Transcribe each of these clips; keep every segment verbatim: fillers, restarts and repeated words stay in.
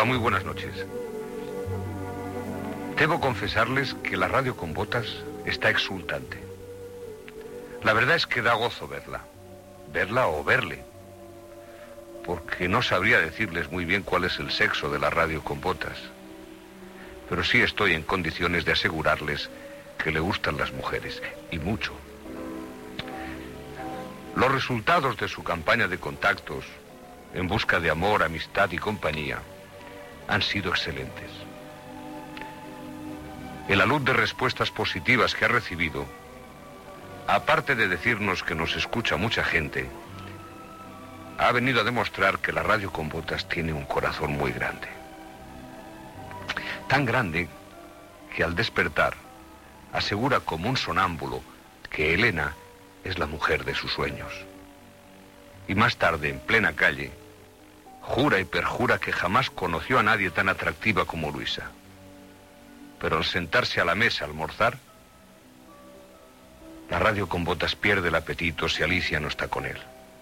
muy buenas noches. Debo confesarles que la radio con botas está exultante. La verdad es que da gozo verla. Verla o verle. Porque no sabría decirles muy bien cuál es el sexo de la radio con botas. Pero sí estoy en condiciones de asegurarles que le gustan las mujeres, y mucho. Los resultados de su campaña de contactos, en busca de amor, amistad y compañía, han sido excelentes. El alud de respuestas positivas que ha recibido, aparte de decirnos que nos escucha mucha gente, ha venido a demostrar que la radio con botas tiene un corazón muy grande. Tan grande que al despertar asegura como un sonámbulo que Elena es la mujer de sus sueños. Y más tarde, en plena calle, jura y perjura que jamás conoció a nadie tan atractiva como Luisa. Pero al sentarse a la mesa a almorzar, la radio con botas pierde el apetito si Alicia no está con él.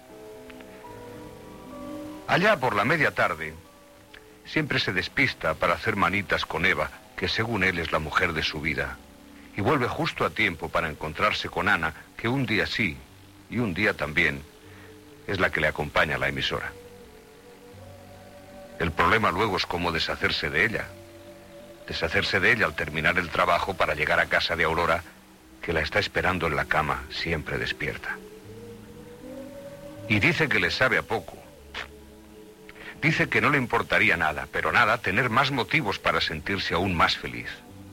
Allá por la media tarde, siempre se despista para hacer manitas con Eva, que según él es la mujer de su vida, y vuelve justo a tiempo para encontrarse con Ana, que un día sí y un día también es la que le acompaña a la emisora. El problema luego es cómo deshacerse de ella. Deshacerse de ella al terminar el trabajo para llegar a casa de Aurora, que la está esperando en la cama, siempre despierta. Y dice que le sabe a poco. Dice que no le importaría nada, pero nada, tener más motivos para sentirse aún más feliz.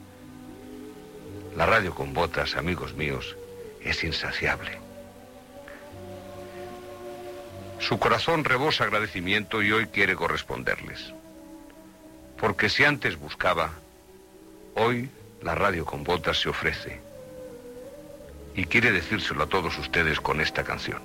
La radio con botas, amigos míos, es insaciable. Su corazón rebosa agradecimiento y hoy quiere corresponderles. Porque si antes buscaba, hoy la radio con botas se ofrece. Y quiere decírselo a todos ustedes con esta canción.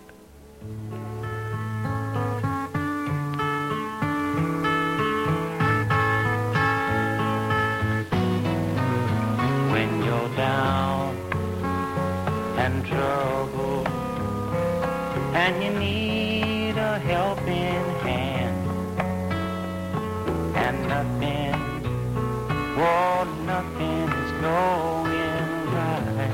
When you're down and troubled and you need a helping hand and nothing, oh, nothing is going right.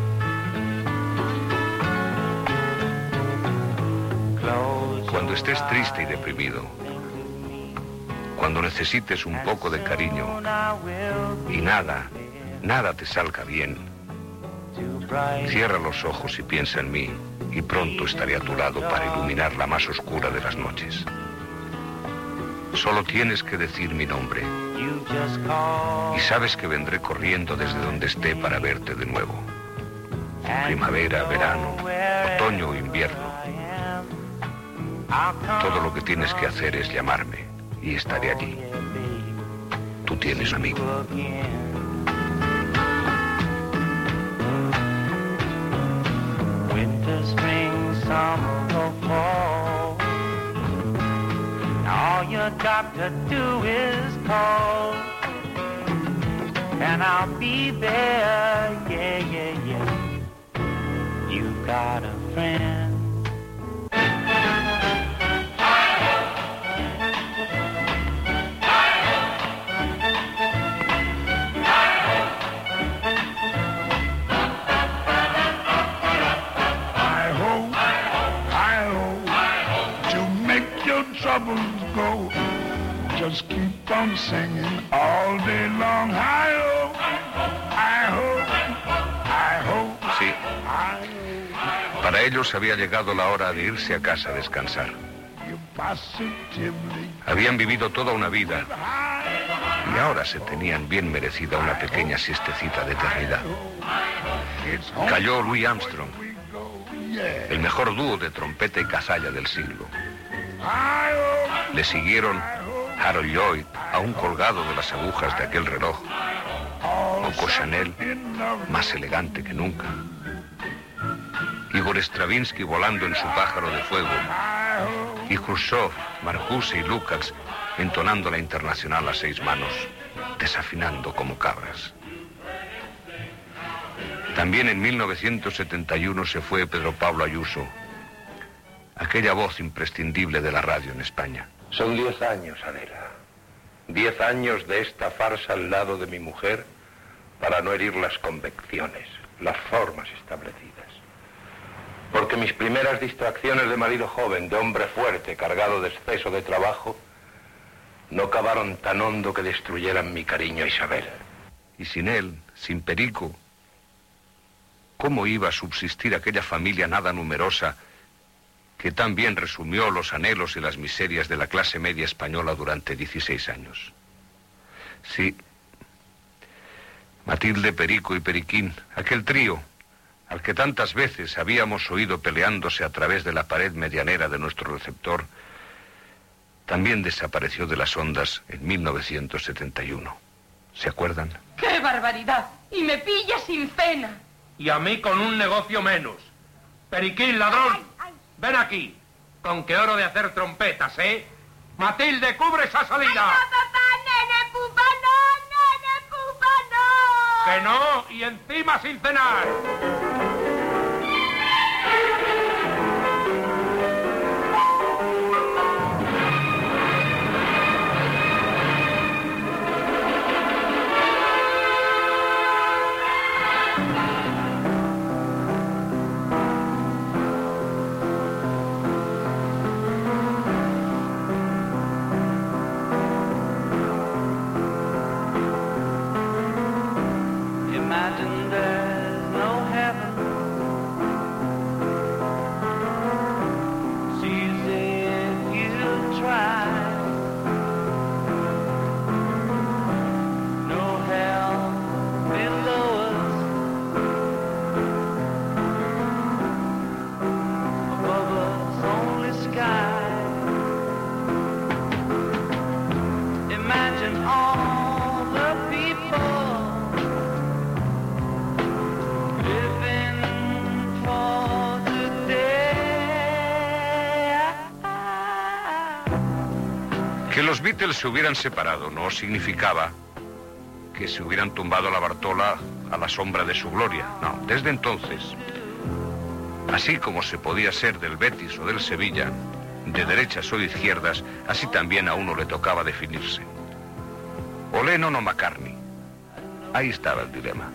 Close Cuando estés triste y deprimido, cuando necesites un poco de cariño y nada, nada te salga bien, cierra los ojos y piensa en mí y pronto estaré a tu lado para iluminar la más oscura de las noches. Solo tienes que decir mi nombre y sabes que vendré corriendo desde donde esté para verte de nuevo. Primavera, verano, otoño o invierno. Todo lo que tienes que hacer es llamarme y estaré allí. Tú tienes amigo. Winter, spring, summer or fall, all you got to do is call, and I'll be there, yeah, yeah, yeah. You've got a friend. Troubles go, just keep on singing all day long. Hi-ho, hi-ho, hi-ho. Sí, para ellos había llegado la hora de irse a casa a descansar. Habían vivido toda una vida y ahora se tenían bien merecida una pequeña siestecita de eternidad. Cayó Louis Armstrong, el mejor dúo de trompeta y cazalla del siglo. Le siguieron Harold Lloyd, aún colgado de las agujas de aquel reloj, Coco Chanel, más elegante que nunca, Igor Stravinsky volando en su pájaro de fuego, y Khrushchev, Marcuse y Lukács entonando la Internacional a seis manos, desafinando como cabras. También en mil novecientos setenta y uno se fue Pedro Pablo Ayuso, aquella voz imprescindible de la radio en España. Son diez años, Adela. Diez años de esta farsa al lado de mi mujer para no herir las convicciones, las formas establecidas. Porque mis primeras distracciones de marido joven, de hombre fuerte, cargado de exceso de trabajo, no cavaron tan hondo que destruyeran mi cariño a Isabel. Y sin él, sin Perico, ¿cómo iba a subsistir aquella familia nada numerosa que tan bien resumió los anhelos y las miserias de la clase media española durante dieciséis años? Sí, Matilde, Perico y Periquín, aquel trío al que tantas veces habíamos oído peleándose a través de la pared medianera de nuestro receptor, también desapareció de las ondas en mil novecientos setenta y uno. ¿Se acuerdan? ¡Qué barbaridad! Y me pilla sin cena. Y a mí con un negocio menos. Periquín, ladrón, ay, ay. Ven aquí. Con qué hora de hacer trompetas, ¿eh? Matilde, cubre esa salida. ¡Ay, no, papá! ¡Nene pupa, no! ¡Nene pupa, no! ¡Que no! Y encima sin cenar. Que los Beatles se hubieran separado no significaba que se hubieran tumbado la Bartola a la sombra de su gloria. No, desde entonces, así como se podía ser del Betis o del Sevilla, de derechas o de izquierdas, así también a uno le tocaba definirse. O Lennon o McCartney. Ahí estaba el dilema.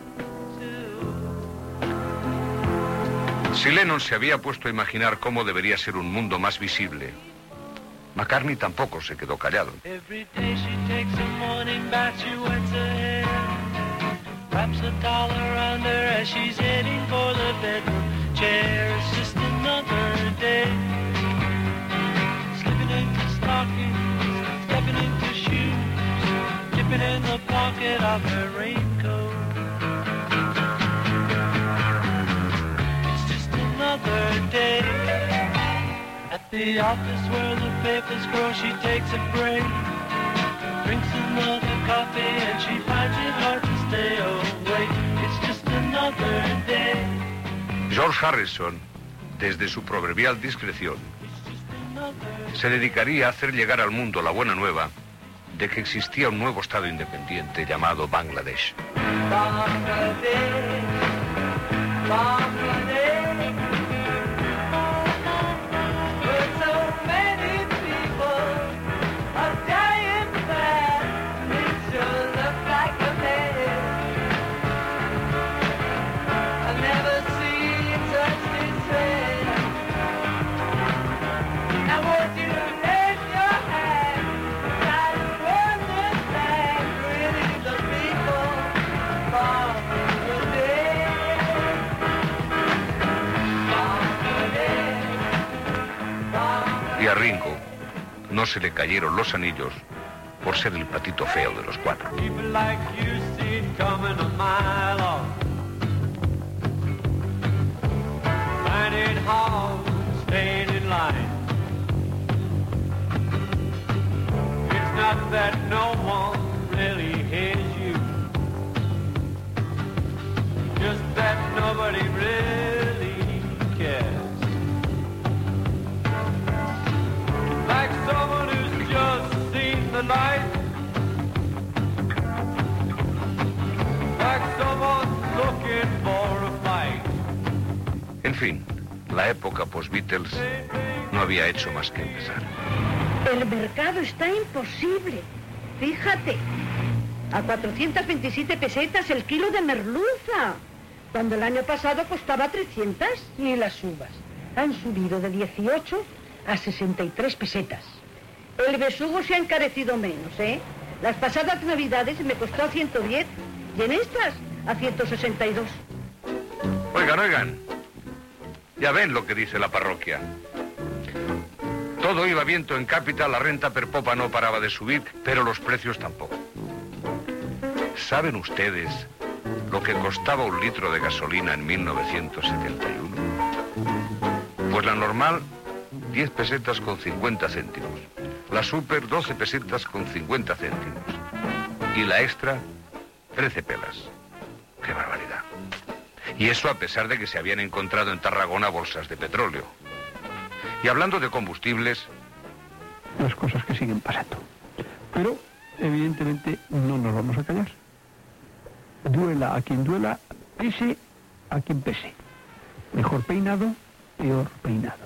Si Lennon se había puesto a imaginar cómo debería ser un mundo más visible, McCartney tampoco se quedó callado. Every day she takes a morning bath, she wets her hair, wraps a towel around her as she's heading for the bedroom chair. It's just another day, slipping into stockings, stepping into shoes, dipping in the pocket of her raincoat. It's just another day. At the office where the papers grow, she takes a break, drinks another coffee, and she finds it hard to stay awake. It's just another day. George Harrison, desde su proverbial discreción, se dedicaría a hacer llegar al mundo la buena nueva de que existía un nuevo estado independiente llamado Bangladesh. Bangladesh, Bangladesh. Y a Ringo no se le cayeron los anillos por ser el patito feo de los cuatro. En fin, la época post-Beatles no había hecho más que empezar. El mercado está imposible. fíjate, a cuatrocientas veintisiete pesetas el kilo de merluza, cuando el año pasado costaba trescientas. Y las uvas han subido de dieciocho a sesenta y tres pesetas. El besugo se ha encarecido menos, ¿eh? Las pasadas navidades me costó a ciento diez y en estas a ciento sesenta y dos. Oigan, oigan, ya ven lo que dice la parroquia. Todo iba viento en cápita, la renta per popa no paraba de subir, pero los precios tampoco. ¿Saben ustedes lo que costaba un litro de gasolina en mil novecientos setenta y uno? Pues la normal, diez pesetas con cincuenta céntimos. La super, doce pesetas con cincuenta céntimos. Y la extra, trece pelas. ¡Qué barbaridad! Y eso a pesar de que se habían encontrado en Tarragona bolsas de petróleo. Y hablando de combustibles... Las cosas que siguen pasando. Pero, evidentemente, no nos vamos a callar. Duela a quien duela, pese a quien pese. Mejor peinado, peor peinado.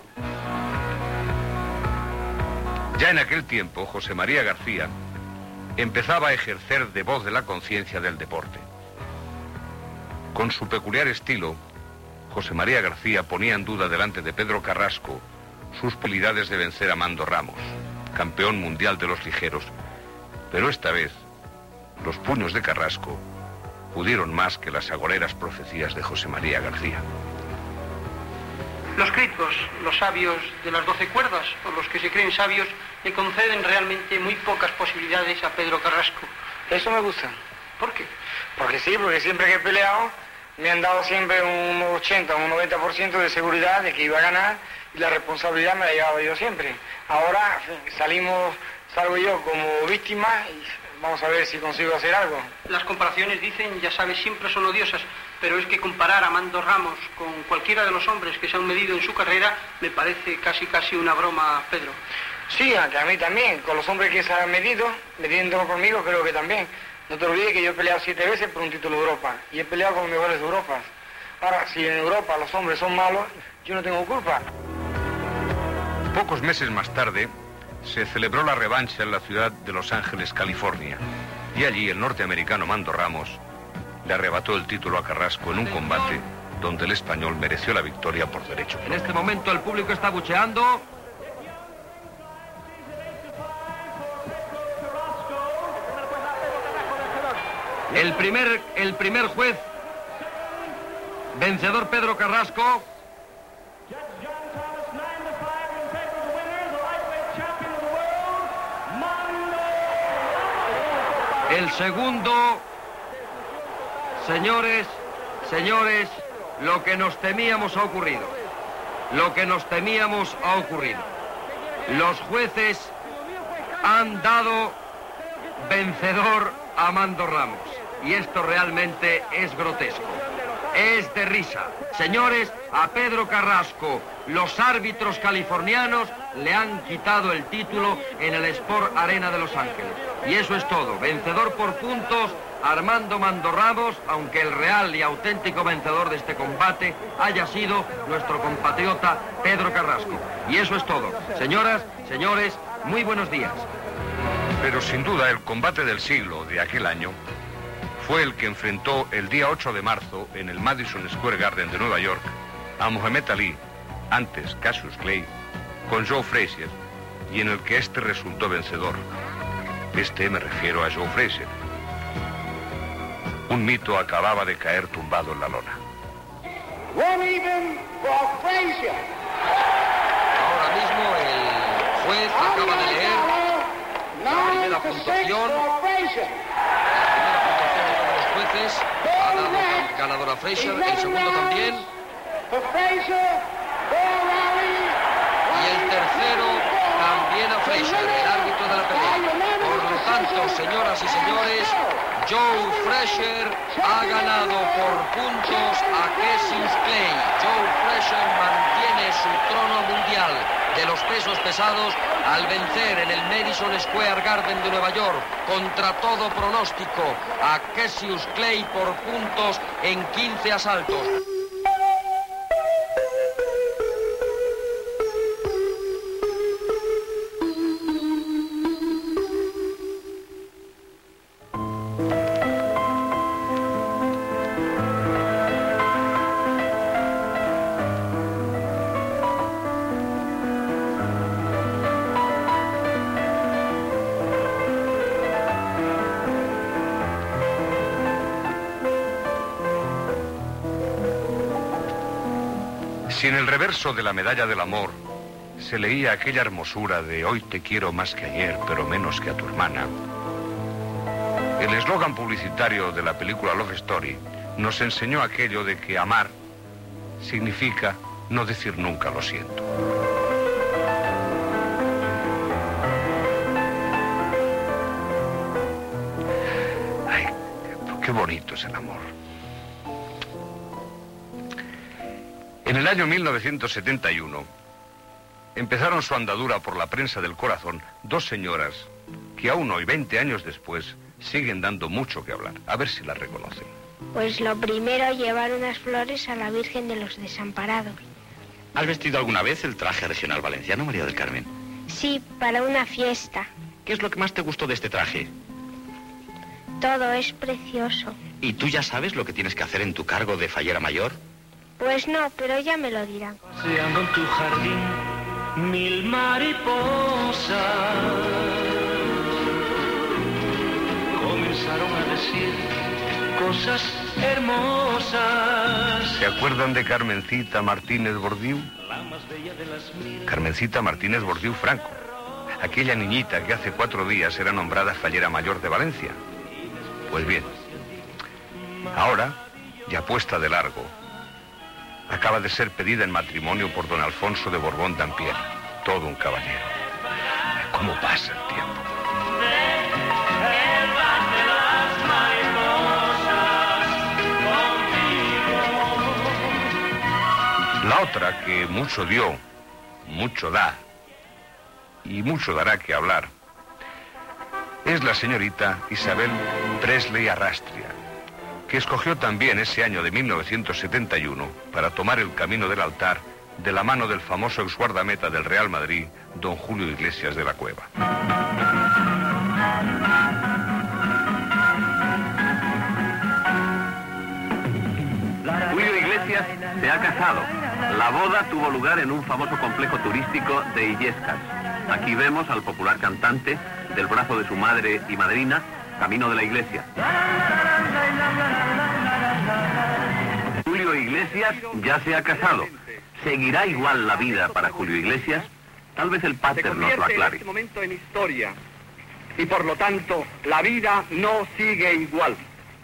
Ya en aquel tiempo, José María García empezaba a ejercer de voz de la conciencia del deporte. Con su peculiar estilo, José María García ponía en duda delante de Pedro Carrasco sus posibilidades de vencer a Mando Ramos, campeón mundial de los ligeros. Pero esta vez, los puños de Carrasco pudieron más que las agoreras profecías de José María García. Los críticos, los sabios de las doce cuerdas, o los que se creen sabios, le conceden realmente muy pocas posibilidades a Pedro Carrasco. Eso me gusta. ¿Por qué? Porque sí, porque siempre que he peleado me han dado siempre un ochenta, un noventa por ciento de seguridad de que iba a ganar y la responsabilidad me la llevaba yo siempre. Ahora salimos, salgo yo como víctima y vamos a ver si consigo hacer algo. Las comparaciones, dicen, ya sabes, siempre son odiosas, pero es que comparar a Mando Ramos con cualquiera de los hombres que se han medido en su carrera me parece casi casi una broma, Pedro. Sí, a mí también, con los hombres que se han medido, mediéndolo conmigo creo que también. No te olvides que yo he peleado siete veces por un título de Europa y he peleado con los mejores de Europa. Ahora, si en Europa los hombres son malos, yo no tengo culpa. Pocos meses más tarde, se celebró la revancha en la ciudad de Los Ángeles, California, y allí el norteamericano Mando Ramos le arrebató el título a Carrasco en un combate donde el español mereció la victoria por derecho. En este momento el público está bucheando. El primer, el primer juez, vencedor Pedro Carrasco. El segundo, señores, señores, lo que nos temíamos ha ocurrido. Lo que nos temíamos ha ocurrido. Los jueces han dado vencedor a Mando Ramos. Y esto realmente es grotesco. Es de risa. Señores, a Pedro Carrasco, los árbitros californianos le han quitado el título en el Sport Arena de Los Ángeles. Y eso es todo. Vencedor por puntos, Armando Mando Ramos, aunque el real y auténtico vencedor de este combate haya sido nuestro compatriota Pedro Carrasco. Y eso es todo. Señoras, señores, muy buenos días. Pero sin duda el combate del siglo de aquel año fue el que enfrentó el día ocho de marzo en el Madison Square Garden de Nueva York a Muhammad Ali, antes Cassius Clay, con Joe Frazier, y en el que este resultó vencedor. Este me refiero a Joe Frazier. Un mito acababa de caer tumbado en la lona. Ahora mismo el juez acaba de leer la primera puntuación. Jueces, ha dado ganador a Frazier, el segundo también. Y el tercero también a Frazier, el árbitro de la pelea. Por lo tanto, señoras y señores, Joe Frazier ha ganado por puntos a Cassius Clay. Joe Frazier mantiene su trono mundial de los pesos pesados al vencer en el Madison Square Garden de Nueva York contra todo pronóstico a Cassius Clay por puntos en quince asaltos. Si en el reverso de la medalla del amor se leía aquella hermosura de hoy te quiero más que ayer, pero menos que a tu hermana, el eslogan publicitario de la película Love Story nos enseñó aquello de que amar significa no decir nunca lo siento. Ay, qué bonito es el amor. En el año mil novecientos setenta y uno empezaron su andadura por la prensa del corazón dos señoras que aún hoy, veinte años después, siguen dando mucho que hablar. A ver si las reconocen. Pues lo primero, llevar unas flores a la Virgen de los Desamparados. ¿Has vestido alguna vez el traje regional valenciano, María del Carmen? Sí, para una fiesta. ¿Qué es lo que más te gustó de este traje? Todo es precioso. ¿Y tú ya sabes lo que tienes que hacer en tu cargo de fallera mayor? Pues no, pero ya me lo dirán. Paseando en tu jardín, mil mariposas comenzaron a decir cosas hermosas. ¿Se acuerdan de Carmencita Martínez Bordiú? Carmencita Martínez Bordiú Franco, aquella niñita que hace cuatro días era nombrada fallera mayor de Valencia. Pues bien, ahora, ya puesta de largo, acaba de ser pedida en matrimonio por don Alfonso de Borbón Dampierre, todo un caballero. ¿Cómo pasa el tiempo? La otra que mucho dio, mucho da y mucho dará que hablar es la señorita Isabel Presley Arrastria, que escogió también ese año de mil novecientos setenta y uno para tomar el camino del altar de la mano del famoso exguardameta del Real Madrid, don Julio Iglesias de la Cueva. Julio Iglesias se ha casado. La boda tuvo lugar en un famoso complejo turístico de Illescas. Aquí vemos al popular cantante del brazo de su madre y madrina, camino de la iglesia. Julio Iglesias ya se ha casado. ¿Seguirá igual la vida para Julio Iglesias? Tal vez el pater nos lo aclare. En este momento en historia, y por lo tanto la vida no sigue igual.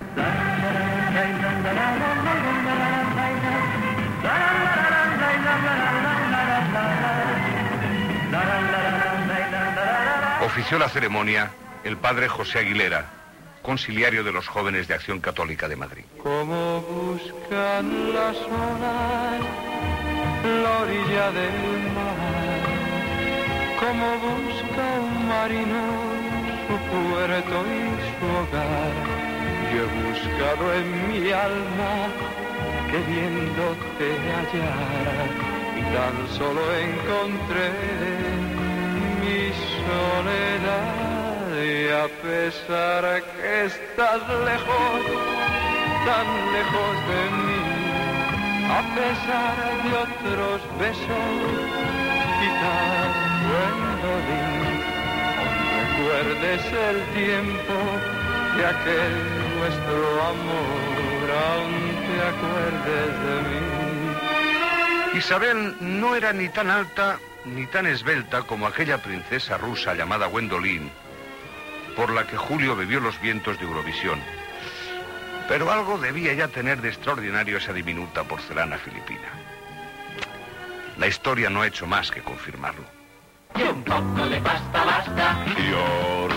Ofició la ceremonia el padre José Aguilera, conciliario de los jóvenes de Acción Católica de Madrid. Como buscan las olas la orilla del mar, como busca un marino su puerto y su hogar. Yo he buscado en mi alma queriéndote hallar y tan solo encontré mi soledad. Y a pesar que estás lejos, tan lejos de mí, a pesar de otros besos, quizás buen recuerdes el tiempo de aquel nuestro amor, aún te acuerdes de mí. Isabel no era ni tan alta ni tan esbelta como aquella princesa rusa llamada Gwendolyn, por la que Julio bebió los vientos de Eurovisión. Pero algo debía ya tener de extraordinario esa diminuta porcelana filipina. La historia no ha hecho más que confirmarlo. Y un poco de pasta basta. Dior.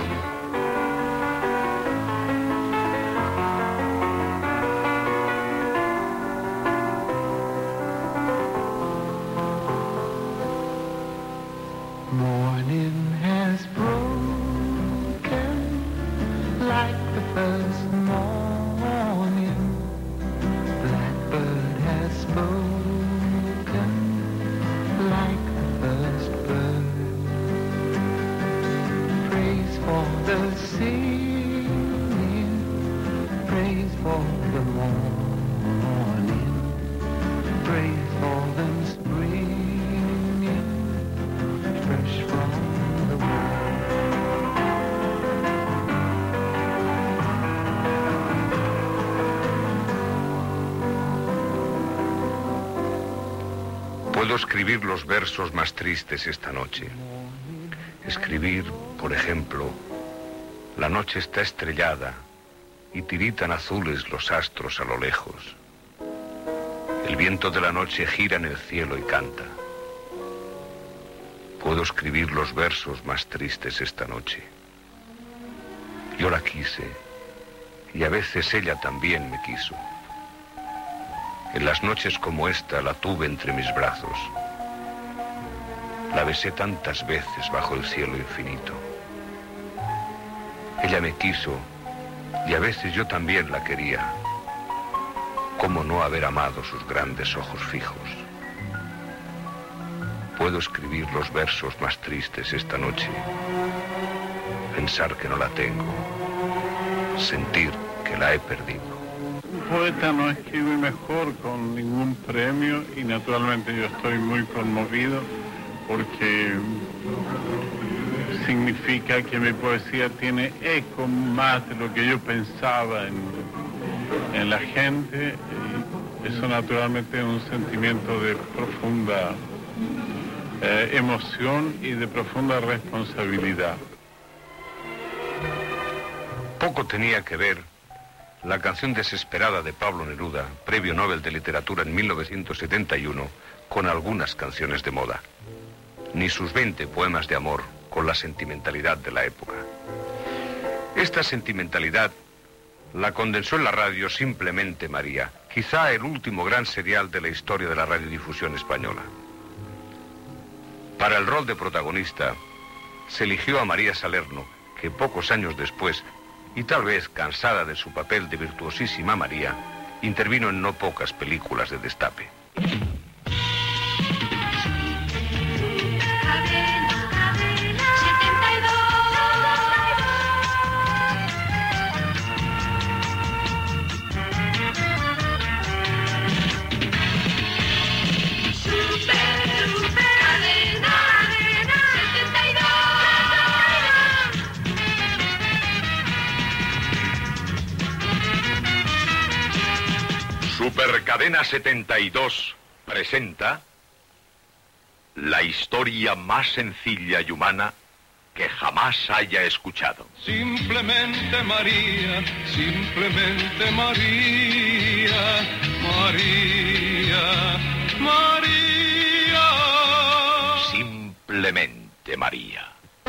Morning has broken like the first morning. Blackbird has spoken like the first bird. Praise for the singing, praise for the morning, praise for the springing fresh from Puedo escribir los versos más tristes esta noche. Escribir, por ejemplo, la noche está estrellada y tiritan azules los astros a lo lejos. El viento de la noche gira en el cielo y canta. Puedo escribir los versos más tristes esta noche. Yo la quise y a veces ella también me quiso. En las noches como esta la tuve entre mis brazos. La besé tantas veces bajo el cielo infinito. Ella me quiso y a veces yo también la quería. ¿Cómo no haber amado sus grandes ojos fijos? Puedo escribir los versos más tristes esta noche. Pensar que no la tengo. Sentir que la he perdido. Un poeta no escribe mejor con ningún premio y naturalmente yo estoy muy conmovido porque significa que mi poesía tiene eco más de lo que yo pensaba en, en la gente y eso naturalmente es un sentimiento de profunda eh, emoción y de profunda responsabilidad. Poco tenía que ver la canción desesperada de Pablo Neruda, premio Nobel de Literatura en mil novecientos setenta y uno, con algunas canciones de moda. Ni sus veinte poemas de amor con la sentimentalidad de la época. Esta sentimentalidad la condensó en la radio Simplemente María, quizá el último gran serial de la historia de la radiodifusión española. Para el rol de protagonista se eligió a María Salerno, que pocos años después, y tal vez cansada de su papel de virtuosísima María, intervino en no pocas películas de destape. Supercadena setenta y dos presenta la historia más sencilla y humana que jamás haya escuchado. Simplemente María, simplemente María, María, María. Simplemente María.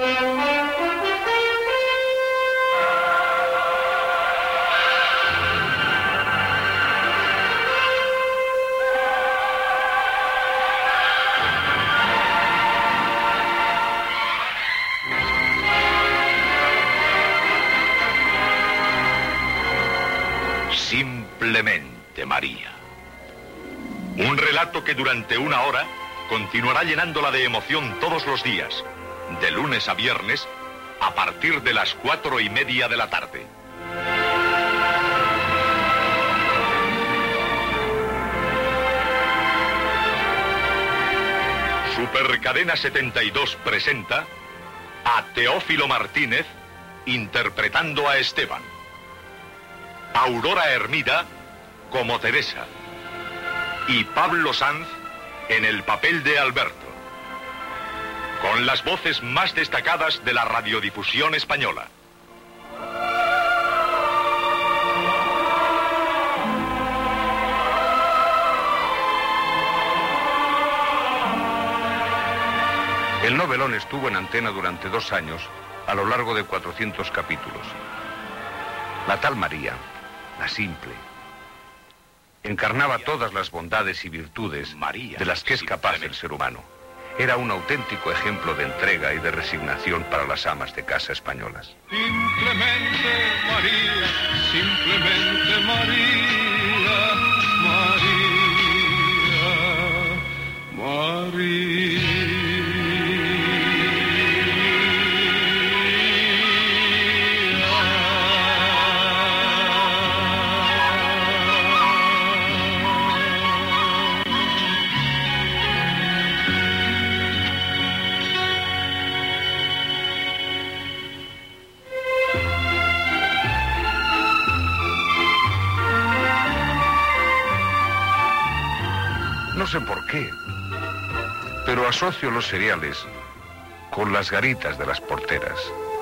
Simplemente María. Un relato que durante una hora continuará llenándola de emoción todos los días, de lunes a viernes, a partir de las cuatro y media de la tarde. Supercadena setenta y dos presenta a Teófilo Martínez interpretando a Esteban. Aurora Hermida como Teresa y Pablo Sanz en el papel de Alberto, con las voces más destacadas de la radiodifusión española. El novelón estuvo en antena durante dos años a lo largo de cuatrocientos capítulos. La tal María, la simple, encarnaba todas las bondades y virtudes María, de las que es capaz el ser humano. Era un auténtico ejemplo de entrega y de resignación para las amas de casa españolas. Simplemente María, simplemente María, María, María. No sé por qué, Pero asocio los cereales con las garitas de las porteras.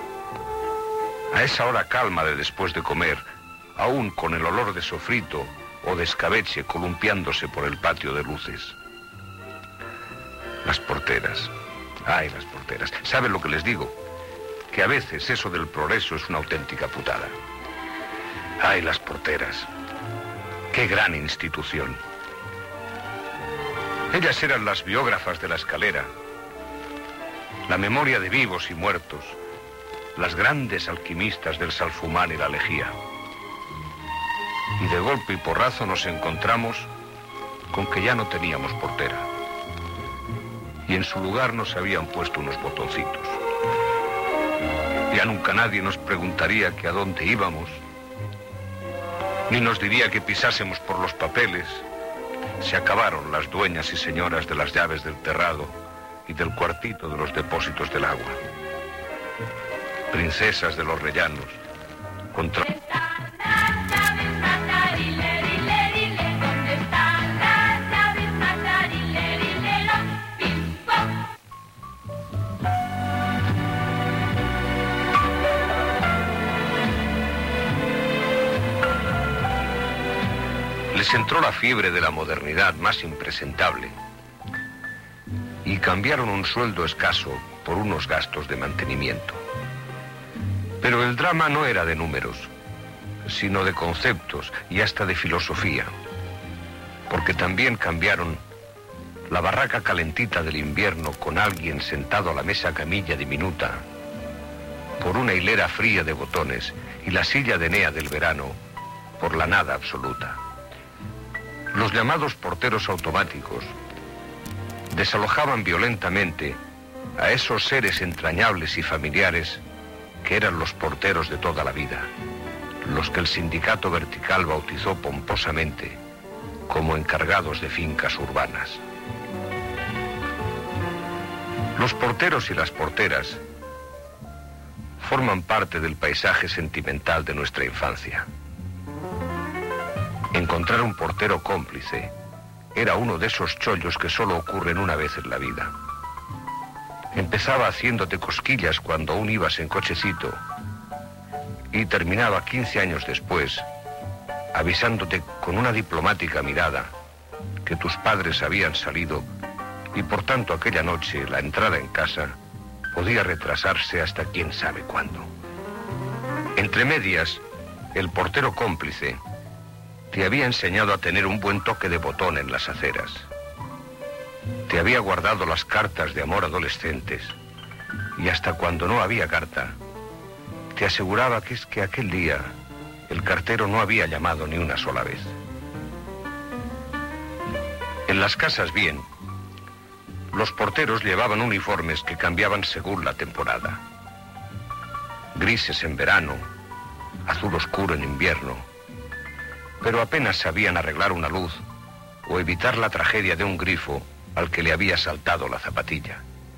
A esa hora calma de después de comer, aún con el olor de sofrito o de escabeche columpiándose por el patio de luces. Las porteras. Ay, las porteras. ¿Saben lo que les digo? Que a veces eso del progreso es una auténtica putada. Ay, las porteras. Qué gran institución. Ellas eran las biógrafas de la escalera, la memoria de vivos y muertos, las grandes alquimistas del salfumán y la lejía. Y de golpe y porrazo nos encontramos con que ya no teníamos portera. Y en su lugar nos habían puesto unos botoncitos. Ya nunca nadie nos preguntaría que a dónde íbamos, ni nos diría que pisásemos por los papeles. Se acabaron las dueñas y señoras de las llaves del terrado y del cuartito de los depósitos del agua. Princesas de los rellanos, contra... Les entró la fiebre de la modernidad más impresentable y cambiaron un sueldo escaso por unos gastos de mantenimiento. Pero el drama no era de números, sino de conceptos y hasta de filosofía, porque también cambiaron la barraca calentita del invierno con alguien sentado a la mesa camilla diminuta por una hilera fría de botones y la silla de Enea del verano por la nada absoluta. Los llamados porteros automáticos desalojaban violentamente a esos seres entrañables y familiares que eran los porteros de toda la vida, los que el sindicato vertical bautizó pomposamente como encargados de fincas urbanas. Los porteros y las porteras forman parte del paisaje sentimental de nuestra infancia. Encontrar un portero cómplice era uno de esos chollos que solo ocurren una vez en la vida. Empezaba haciéndote cosquillas cuando aún ibas en cochecito y terminaba quince años después avisándote con una diplomática mirada que tus padres habían salido y por tanto aquella noche la entrada en casa podía retrasarse hasta quién sabe cuándo. Entre medias, el portero cómplice te había enseñado a tener un buen toque de botón en las aceras. Te había guardado las cartas de amor adolescentes y hasta cuando no había carta, te aseguraba que es que aquel día el cartero no había llamado ni una sola vez. En las casas bien, los porteros llevaban uniformes que cambiaban según la temporada. Grises en verano, azul oscuro en invierno, pero apenas sabían arreglar una luz o evitar la tragedia de un grifo al que le había saltado la zapatilla.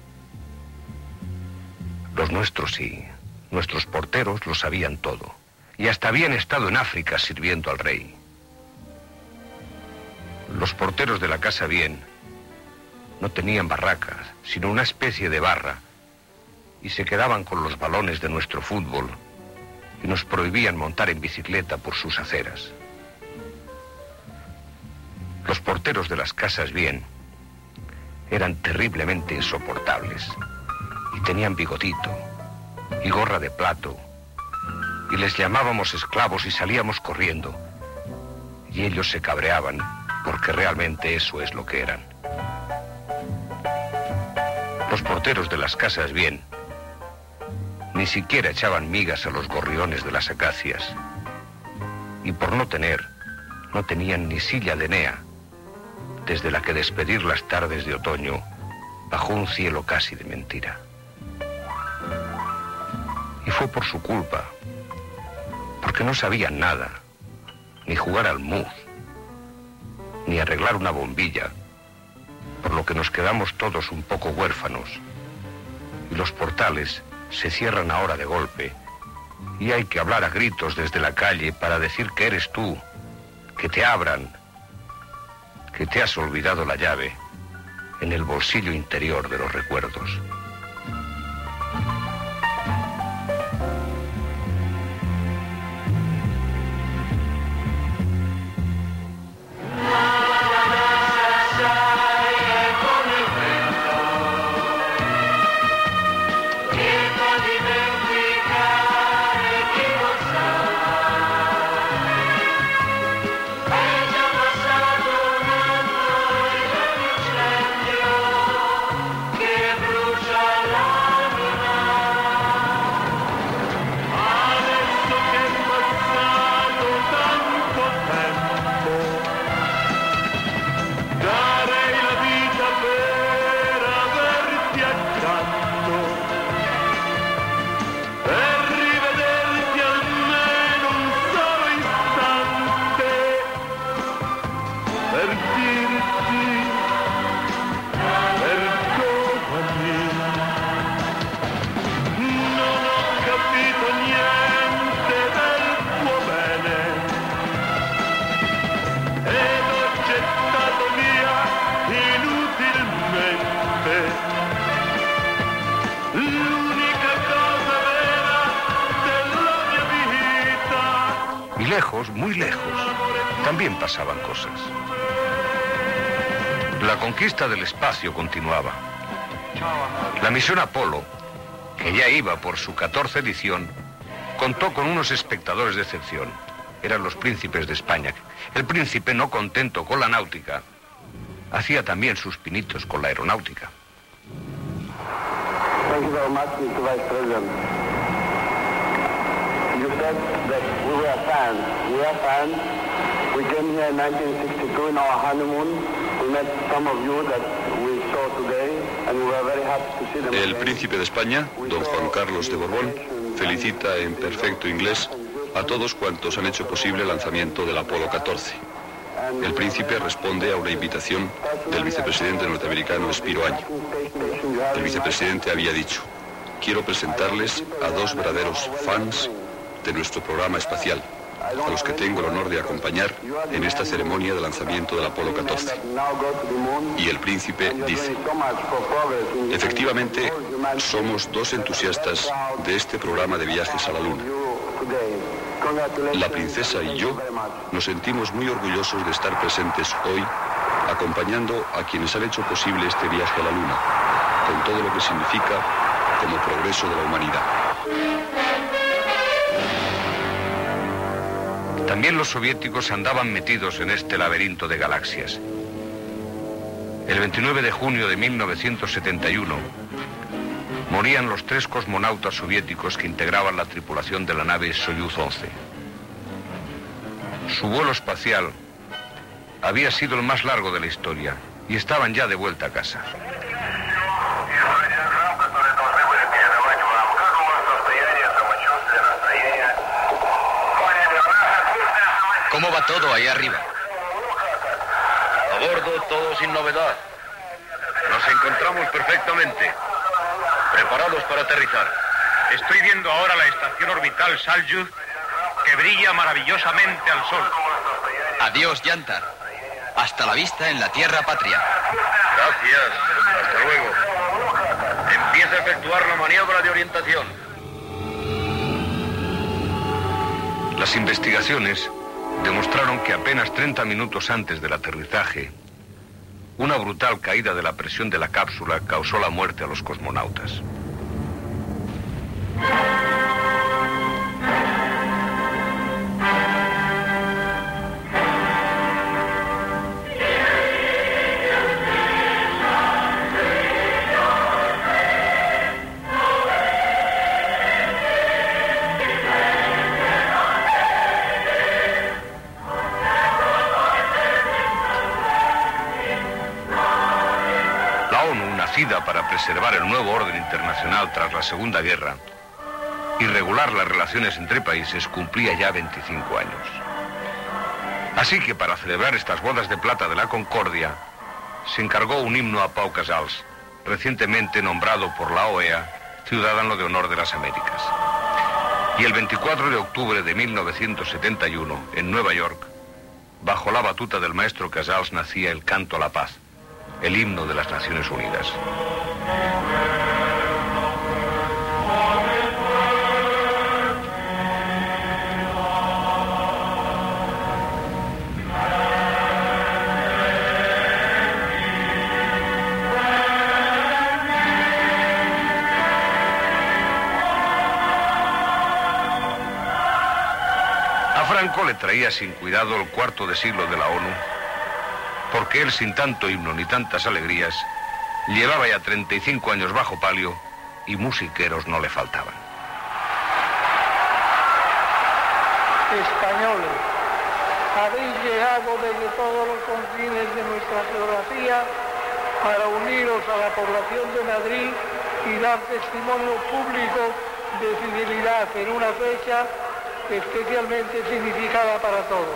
Los nuestros sí, nuestros porteros lo sabían todo, y hasta habían estado en África sirviendo al rey. Los porteros de la casa bien no tenían barracas, sino una especie de barra, y se quedaban con los balones de nuestro fútbol y nos prohibían montar en bicicleta por sus aceras. Los porteros de las casas bien eran terriblemente insoportables y tenían bigotito y gorra de plato y les llamábamos esclavos y salíamos corriendo y ellos se cabreaban porque realmente eso es lo que eran. Los porteros de las casas bien ni siquiera echaban migas a los gorriones de las acacias y por no tener, no tenían ni silla de Enea desde la que despedir las tardes de otoño bajo un cielo casi de mentira. Y fue por su culpa, porque no sabían nada, ni jugar al mus, ni arreglar una bombilla, por lo que nos quedamos todos un poco huérfanos, y los portales se cierran ahora de golpe, y hay que hablar a gritos desde la calle para decir que eres tú, que te abran, que te has olvidado la llave en el bolsillo interior de los recuerdos. Y lejos, muy lejos, también pasaban cosas. La conquista del espacio continuaba. La misión Apolo, que ya iba por su catorce edición, contó con unos espectadores de excepción. Eran los príncipes de España. El príncipe, no contento con la náutica, hacía también sus pinitos con la aeronáutica. Thank you very much, mister Vice President. You said that we were fans. We are fans. We came here in nineteen sixty-two in our honeymoon. We met some of you that we saw today, and we were very happy to see them. El príncipe de España, don Juan Carlos de Borbón, felicita en perfecto inglés a todos cuantos han hecho posible el lanzamiento del Apolo catorce. El príncipe responde a una invitación del vicepresidente norteamericano Spiro Agnew. El vicepresidente había dicho: quiero presentarles a dos verdaderos fans de nuestro programa espacial, a los que tengo el honor de acompañar en esta ceremonia de lanzamiento del Apolo catorce. Y el príncipe dice: efectivamente, somos dos entusiastas de este programa de viajes a la Luna. La princesa y yo nos sentimos muy orgullosos de estar presentes hoy, acompañando a quienes han hecho posible este viaje a la Luna, con todo lo que significa como progreso de la humanidad. También los soviéticos andaban metidos en este laberinto de galaxias. El veintinueve de junio de mil novecientos setenta y uno morían los tres cosmonautas soviéticos que integraban la tripulación de la nave Soyuz once. Su vuelo espacial había sido el más largo de la historia y estaban ya de vuelta a casa. ¿Cómo va todo ahí arriba? A bordo todo sin novedad. Nos encontramos perfectamente, preparados para aterrizar. Estoy viendo ahora la estación orbital Salyut, que brilla maravillosamente al sol. Adiós, Yantar. Hasta la vista en la tierra patria. Gracias. Hasta luego. Empieza a efectuar la maniobra de orientación. Las investigaciones demostraron que apenas treinta minutos antes del aterrizaje, una brutal caída de la presión de la cápsula causó la muerte a los cosmonautas. Para preservar el nuevo orden internacional tras la Segunda Guerra y regular las relaciones entre países, cumplía ya veinticinco años. Así que para celebrar estas bodas de plata de la Concordia, se encargó un himno a Pau Casals, recientemente nombrado por la O E A Ciudadano de Honor de las Américas. Y el veinticuatro de octubre de mil novecientos setenta y uno, en Nueva York, bajo la batuta del maestro Casals, nacía el Canto a la Paz, el himno de las Naciones Unidas. Franco le traía sin cuidado el cuarto de siglo de la ONU, porque él, sin tanto himno ni tantas alegrías, llevaba ya treinta y cinco años bajo palio y musiqueros no le faltaban. Españoles, habéis llegado desde todos los confines de nuestra geografía para uniros a la población de Madrid y dar testimonio público de fidelidad en una fecha especialmente significada para todos.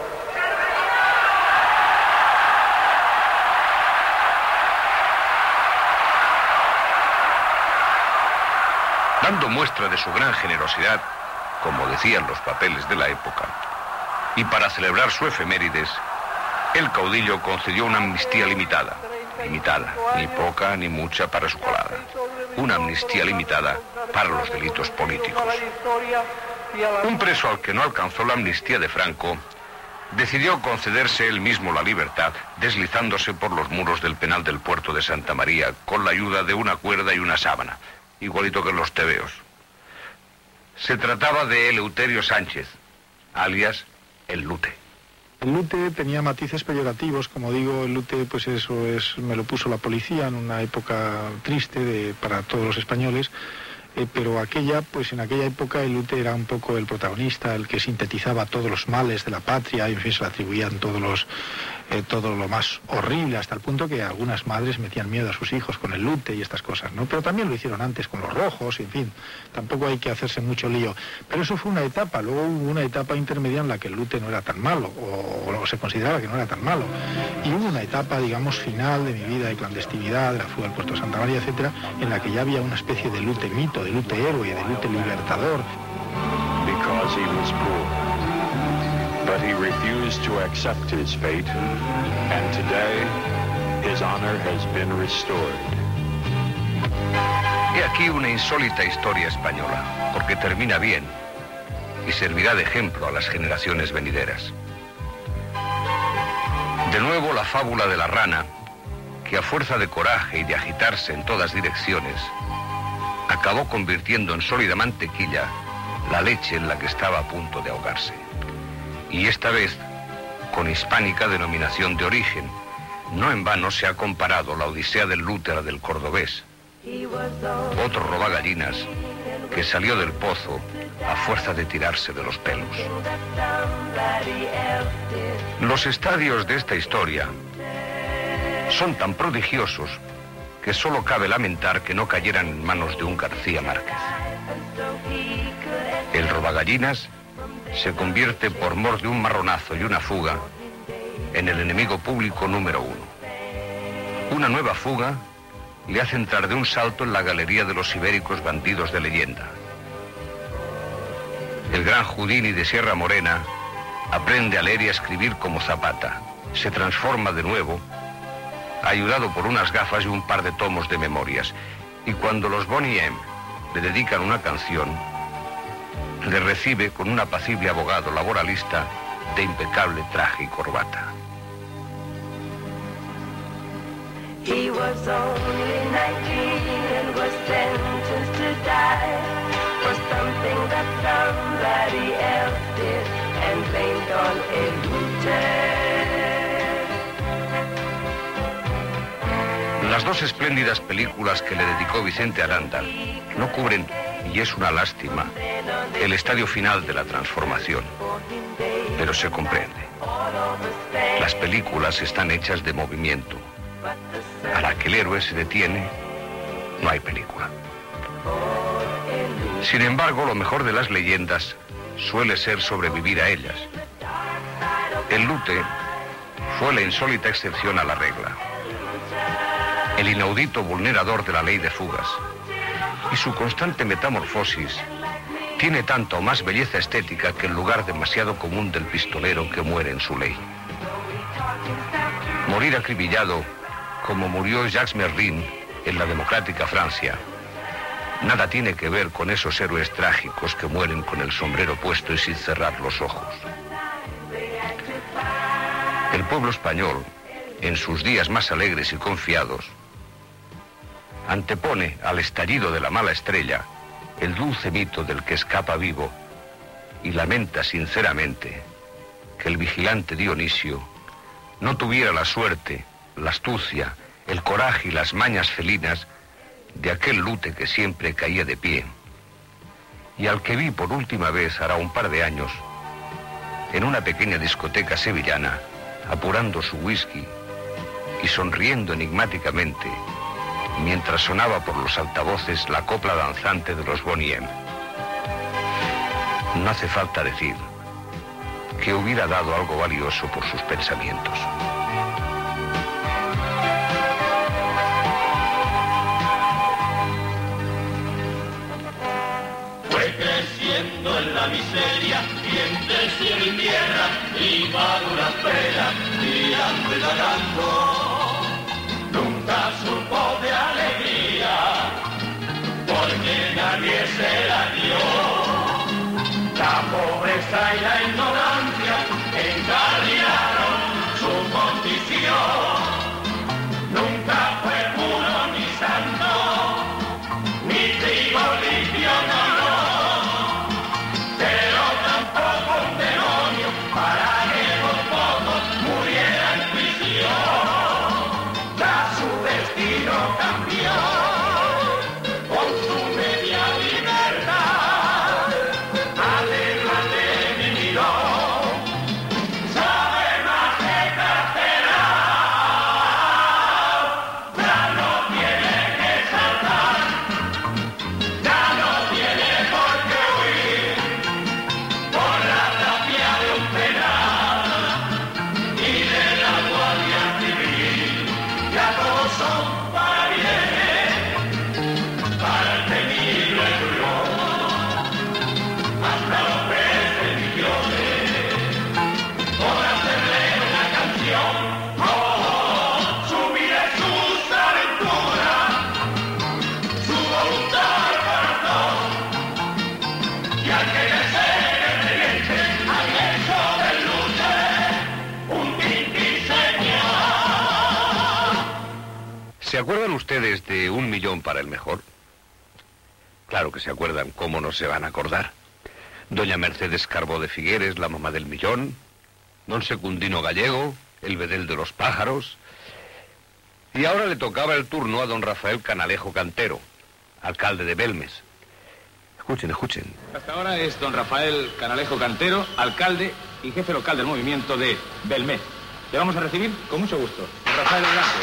Dando muestra de su gran generosidad, como decían los papeles de la época, y para celebrar su efemérides, el caudillo concedió una amnistía limitada, limitada, ni poca ni mucha para su colada, una amnistía limitada para los delitos políticos. Un preso al que no alcanzó la amnistía de Franco decidió concederse él mismo la libertad, deslizándose por los muros del penal del puerto de Santa María con la ayuda de una cuerda y una sábana, igualito que en los tebeos. Se trataba de Eleuterio Sánchez, alias el Lute. El Lute tenía matices peyorativos, como digo, el Lute, pues eso es, me lo puso la policía en una época triste de, para todos los españoles. Eh, pero aquella, pues en aquella época el Lute era un poco el protagonista, el que sintetizaba todos los males de la patria, y en fin, se le atribuían todos los, eh, todo lo más horrible, hasta el punto que algunas madres metían miedo a sus hijos con el Lute y estas cosas, ¿no? Pero también lo hicieron antes con los rojos, y en fin, tampoco hay que hacerse mucho lío. Pero eso fue una etapa, luego hubo una etapa intermedia en la que el Lute no era tan malo, o, o se consideraba que no era tan malo. Y hubo una etapa, digamos, final de mi vida de clandestinidad, de la fuga al puerto de Santa María, etcétera, en la que ya había una especie de Lute mito, de Lute héroe, de Lute libertador. Because he was poor, but he refused to accept his fate, and today his honor has been restored. He aquí una insólita historia española, porque termina bien y servirá de ejemplo a las generaciones venideras. De nuevo la fábula de la rana, que a fuerza de coraje y de agitarse en todas direcciones, acabó convirtiendo en sólida mantequilla la leche en la que estaba a punto de ahogarse. Y esta vez, con hispánica denominación de origen, no en vano se ha comparado la odisea del Lute a la del cordobés. Otro robagallinas que salió del pozo a fuerza de tirarse de los pelos. Los estadios de esta historia son tan prodigiosos que solo cabe lamentar que no cayeran en manos de un García Márquez. El robagallinas se convierte por mor de un marronazo y una fuga en el enemigo público número uno. Una nueva fuga le hace entrar de un salto en la galería de los ibéricos bandidos de leyenda. El gran Houdini de Sierra Morena aprende a leer y a escribir como Zapata. Se transforma de nuevo, ayudado por unas gafas y un par de tomos de memorias. Y cuando los Bonnie M le dedican una canción, le recibe con un apacible abogado laboralista de impecable traje y corbata. He was only nineteen and was sentenced to die for something that somebody else did and blamed on a looter. Las dos espléndidas películas que le dedicó Vicente Aranda no cubren, y es una lástima, el estadio final de la transformación, pero se comprende. Las películas están hechas de movimiento. A la que el héroe se detiene, no hay película. Sin embargo, lo mejor de las leyendas suele ser sobrevivir a ellas. El Lute fue la insólita excepción a la regla, el inaudito vulnerador de la ley de fugas, y su constante metamorfosis tiene tanta o más belleza estética que el lugar demasiado común del pistolero que muere en su ley. Morir acribillado como murió Jacques Merlin en la democrática Francia, nada tiene que ver con esos héroes trágicos que mueren con el sombrero puesto y sin cerrar los ojos. El pueblo español, en sus días más alegres y confiados, antepone al estallido de la mala estrella el dulce mito del que escapa vivo y lamenta sinceramente que el vigilante Dionisio no tuviera la suerte, la astucia, el coraje y las mañas felinas de aquel lute que siempre caía de pie, y al que vi por última vez hará un par de años en una pequeña discoteca sevillana, apurando su whisky y sonriendo enigmáticamente mientras sonaba por los altavoces la copla danzante de los Bonnie M. No hace falta decir que hubiera dado algo valioso por sus pensamientos. Fue creciendo en la miseria, y entre cielo y tierra, iba dura pena, mirando y vagando. Nunca supo de alegría, porque nadie se la dio. La pobreza y la ignorancia encardinaron su condición. Nunca fue puro ni santo, ni trigo limpio, no, no. Pero tampoco un demonio para que por poco muriera en prisión. Ya su destino cambió con su media libertad. ¿Se acuerdan ustedes de Un millón para el mejor? Claro que se acuerdan, ¿cómo no se van a acordar? Doña Mercedes Carbó de Figueres, la mamá del millón, don Secundino Gallego, el bedel de los pájaros, y ahora le tocaba el turno a don Rafael Canalejo Cantero, alcalde de Belmes. Escuchen, escuchen. Hasta ahora es don Rafael Canalejo Cantero, alcalde y jefe local del movimiento de Belmez. Le vamos a recibir con mucho gusto. Don Rafael, adelante.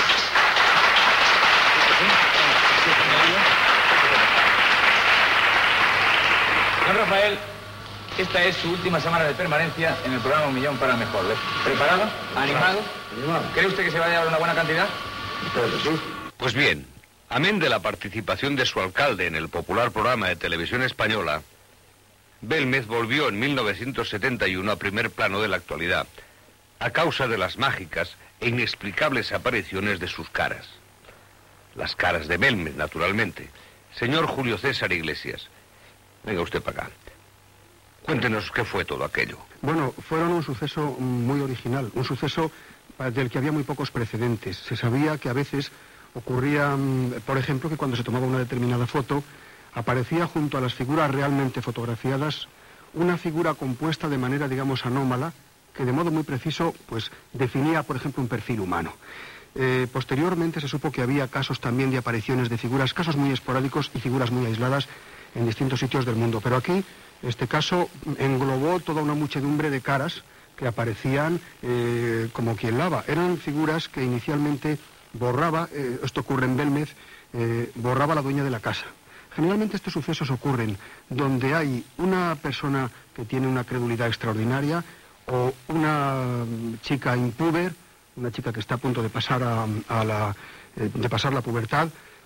Don Rafael, esta es su última semana de permanencia en el programa Un Millón para el Mejor. ¿Preparado? ¿Animado? ¿Cree usted que se va a llevar una buena cantidad? Creo que sí. Pues bien, amén de la participación de su alcalde en el popular programa de televisión española, Belmez volvió en mil novecientos setenta y uno a primer plano de la actualidad, a causa de las mágicas e inexplicables apariciones de sus caras. Las caras de Belmez, naturalmente. Señor Julio César Iglesias, venga usted para acá. Cuéntenos qué fue todo aquello. Bueno, fueron un suceso muy original, un suceso del que había muy pocos precedentes. Se sabía que a veces ocurría, por ejemplo, que cuando se tomaba una determinada foto, aparecía junto a las figuras realmente fotografiadas una figura compuesta de manera, digamos, anómala, que de modo muy preciso, pues, definía, por ejemplo, un perfil humano. Eh, posteriormente se supo que había casos también de apariciones de figuras, casos muy esporádicos y figuras muy aisladas en distintos sitios del mundo. Pero aquí, este caso englobó toda una muchedumbre de caras que aparecían eh, como quien lava. Eran figuras que inicialmente borraba, eh, esto ocurre en Belmez, eh, borraba la dueña de la casa. Generalmente estos sucesos ocurren donde hay una persona que tiene una credulidad extraordinaria o una chica impúber, una chica que está a punto de pasar a, a la, eh, de pasar la pubertad,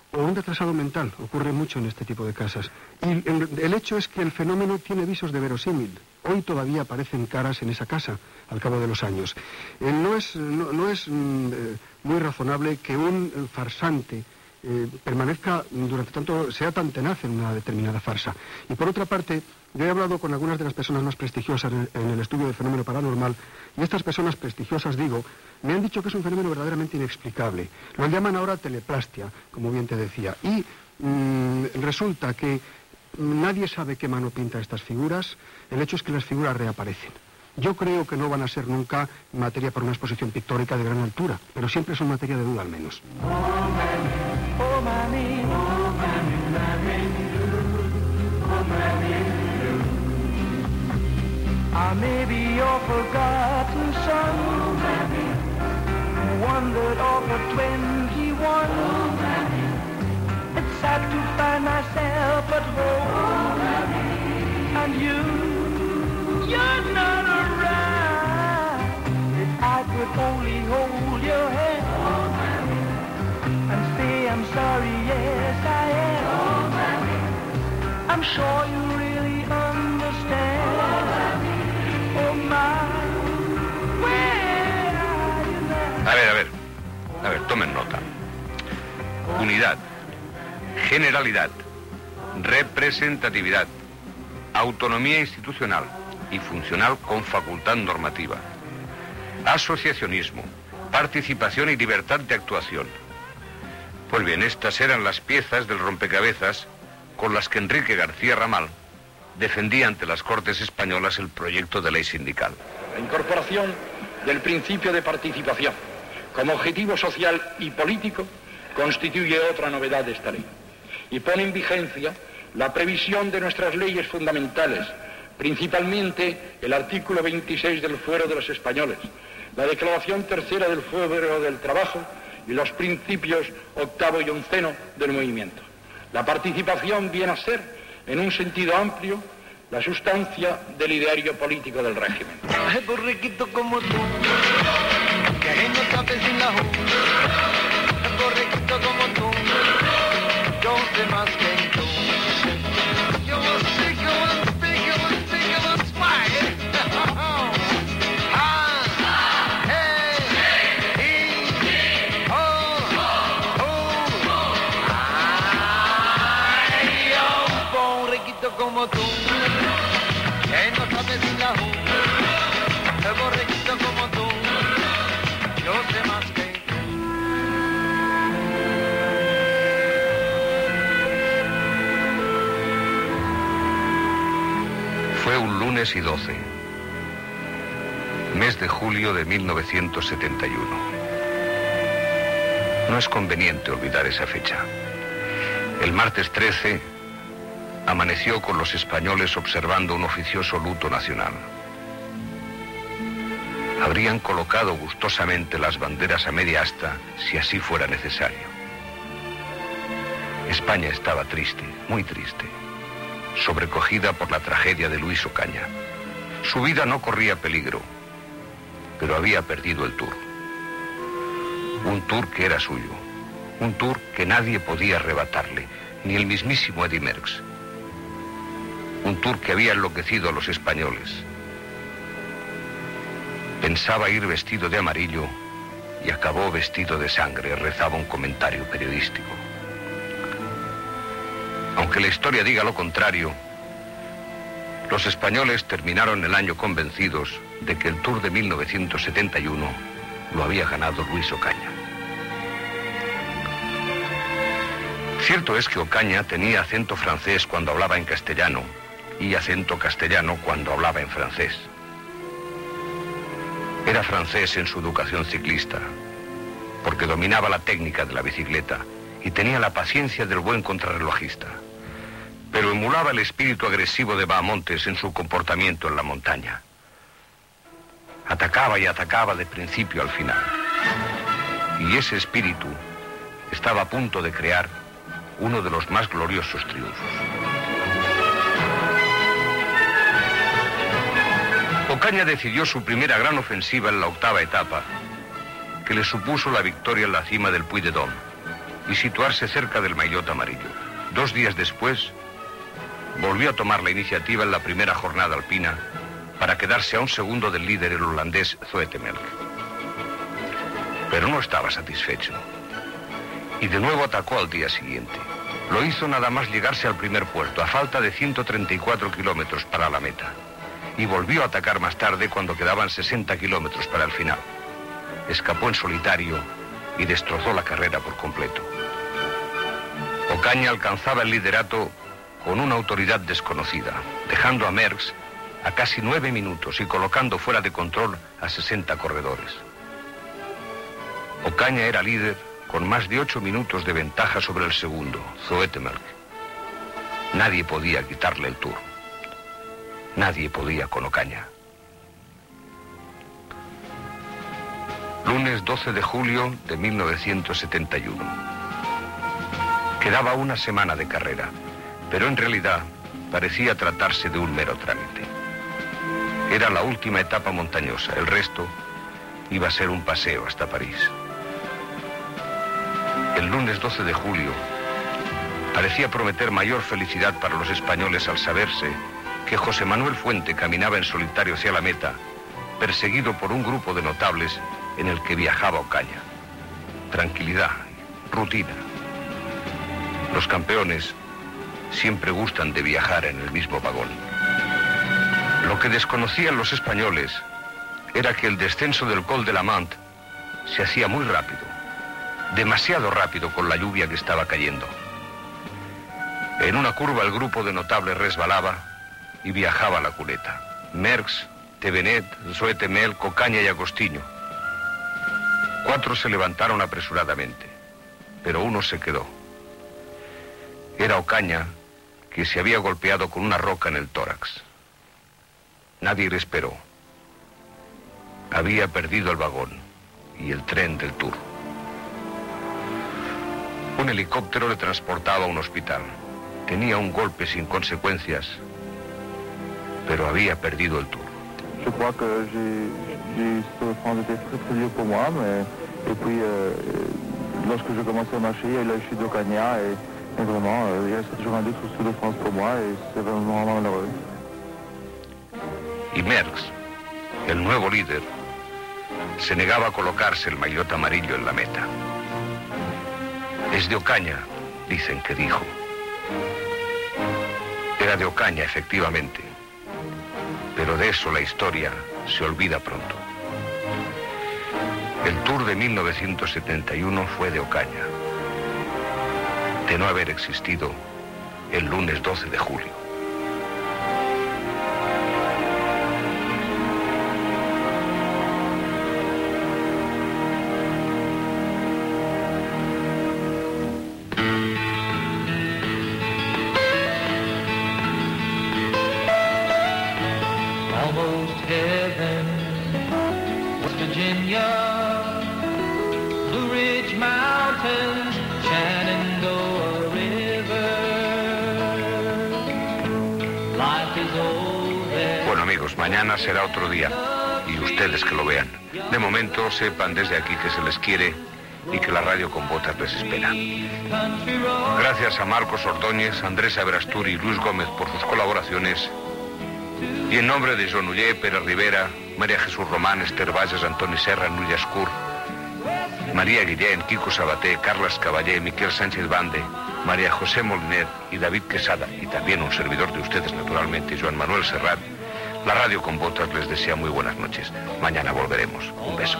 o un retrasado mental. Ocurre mucho en este tipo de casas. Y el, el hecho es que el fenómeno tiene visos de verosímil. Hoy todavía aparecen caras en esa casa, al cabo de los años. Eh, no es, no, no es mm, eh, muy razonable que un eh, farsante eh, permanezca durante tanto, sea tan tenaz en una determinada farsa. Y por otra parte, yo he hablado con algunas de las personas más prestigiosas en, en el estudio del fenómeno paranormal, y estas personas prestigiosas, digo, me han dicho que es un fenómeno verdaderamente inexplicable. Lo llaman ahora teleplastia, como bien te decía. Y mmm, resulta que nadie sabe qué mano pinta estas figuras. El hecho es que las figuras reaparecen. Yo creo que no van a ser nunca materia para una exposición pictórica de gran altura, pero siempre son materia de duda al menos. I may be your forgotten son, who wandered off at twenty-one. It's sad to find myself at home, and you, you're not around. If I could only hold your hand and say I'm sorry, yes I am. I'm sure you really understand. A ver, a ver, a ver, tomen nota. Unidad, generalidad, representatividad, autonomía institucional y funcional con facultad normativa, asociacionismo, participación y libertad de actuación. Pues bien, estas eran las piezas del rompecabezas con las que Enrique García Ramal defendía ante las Cortes Españolas el proyecto de ley sindical. La incorporación del principio de participación como objetivo social y político constituye otra novedad de esta ley y pone en vigencia la previsión de nuestras leyes fundamentales, principalmente el artículo veintiséis del Fuero de los Españoles, la declaración tercera del Fuero del Trabajo y los principios octavo y onceno del movimiento. La participación viene a ser, en un sentido amplio, la sustancia del ideario político del régimen. Ay, borrequito como tú, que no sabes sin la ju. Borrequito como tú, yo sé más que tú. Yo sé que vas, sé que vas, sé que vas, smile. Ah, hey, y, oh, oh. Ay, yo, borrequito como tú. Que no sabes sin la ju, el borrequito como tú, yo sé más que tú. Fue un lunes y doce, mes de julio de mil novecientos setenta y uno. No es conveniente olvidar esa fecha. El martes trece amaneció con los españoles observando un oficioso luto nacional. Habrían colocado gustosamente las banderas a media asta si así fuera necesario. España estaba triste, muy triste, sobrecogida por la tragedia de Luis Ocaña. Su vida no corría peligro, pero había perdido el Tour. Un Tour que era suyo, un Tour que nadie podía arrebatarle, ni el mismísimo Eddy Merckx. Un Tour que había enloquecido a los españoles. Pensaba ir vestido de amarillo y acabó vestido de sangre, rezaba un comentario periodístico. Aunque la historia diga lo contrario, los españoles terminaron el año convencidos de que el Tour de mil novecientos setenta y uno lo había ganado Luis Ocaña. Cierto es que Ocaña tenía acento francés cuando hablaba en castellano y acento castellano cuando hablaba en francés. Era francés en su educación ciclista, porque dominaba la técnica de la bicicleta y tenía la paciencia del buen contrarrelojista, pero emulaba el espíritu agresivo de Bahamontes en su comportamiento en la montaña. Atacaba y atacaba de principio al final, y ese espíritu estaba a punto de crear uno de los más gloriosos triunfos. Ocaña decidió su primera gran ofensiva en la octava etapa, que le supuso la victoria en la cima del Puy de Dôme. y situarse cerca del maillot amarillo. Dos días después, volvió a tomar la iniciativa en la primera jornada alpina para quedarse a un segundo del líder, el holandés Zoetemelk. Pero no estaba satisfecho y de nuevo atacó al día siguiente. Lo hizo nada más llegarse al primer puerto, a falta de ciento treinta y cuatro kilómetros para la meta. Y volvió a atacar más tarde cuando quedaban sesenta kilómetros para el final. Escapó en solitario y destrozó la carrera por completo. Ocaña alcanzaba el liderato con una autoridad desconocida, dejando a Merckx a casi nueve minutos y colocando fuera de control a sesenta corredores. Ocaña era líder con más de ocho minutos de ventaja sobre el segundo, Zoetemelk. Nadie podía quitarle el Tour. Nadie podía con Ocaña. Lunes doce de julio de mil novecientos setenta y uno. Quedaba una semana de carrera, pero en realidad parecía tratarse de un mero trámite. Era la última etapa montañosa, el resto iba a ser un paseo hasta París. El lunes doce de julio parecía prometer mayor felicidad para los españoles al saberse que José Manuel Fuente caminaba en solitario hacia la meta, perseguido por un grupo de notables en el que viajaba Ocaña. Tranquilidad, rutina. Los campeones siempre gustan de viajar en el mismo vagón. Lo que desconocían los españoles era que el descenso del Col de la Mante se hacía muy rápido, demasiado rápido con la lluvia que estaba cayendo. En una curva el grupo de notables resbalaba y viajaba a la cuneta. Merckx, Thévenet, Zoetemelk, Ocaña y Agostinho. Cuatro se levantaron apresuradamente, pero uno se quedó. Era Ocaña, que se había golpeado con una roca en el tórax. Nadie le esperó. Había perdido el vagón y el tren del Tour. Un helicóptero le transportaba a un hospital. Tenía un golpe sin consecuencias, pero había perdido el Tour. Je crois que j'ai ce Tour de France était très très dur pour moi, mais et puis euh, lorsque je commençais à marcher, il y a eu la chute d'Ocaña et, et vraiment euh, il y a toujours un doute sur ce Tour de France pour moi et c'est vraiment malheureux. Y Merckx, el nuevo líder, se negaba a colocarse el maillot amarillo en la meta. Es de Ocaña, dicen que dijo. Era de Ocaña, efectivamente, pero de eso la historia se olvida pronto. El Tour de mil novecientos setenta y uno fue de Ocaña, de no haber existido el lunes doce de julio. Mañana será otro día, y ustedes que lo vean. De momento, sepan desde aquí que se les quiere y que la radio con botas les espera. Gracias a Marcos Ordóñez, Andrés Averasturi y Luis Gómez por sus colaboraciones. Y en nombre de Joan Uller, Pérez Rivera, María Jesús Román, Esther Valles, Antoni Serra, Núria Escur, María Guillén, Kiko Sabaté, Carles Caballé, Miquel Sánchez Bande, María José Moliner y David Quesada, y también un servidor de ustedes, naturalmente, Joan Manuel Serrat, la radio con botas les desea muy buenas noches. Mañana volveremos. Un beso.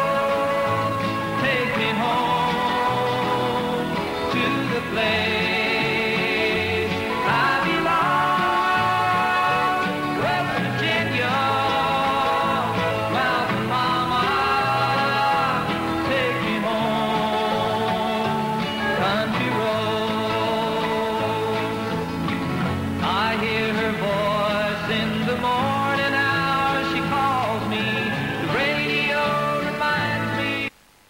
Play.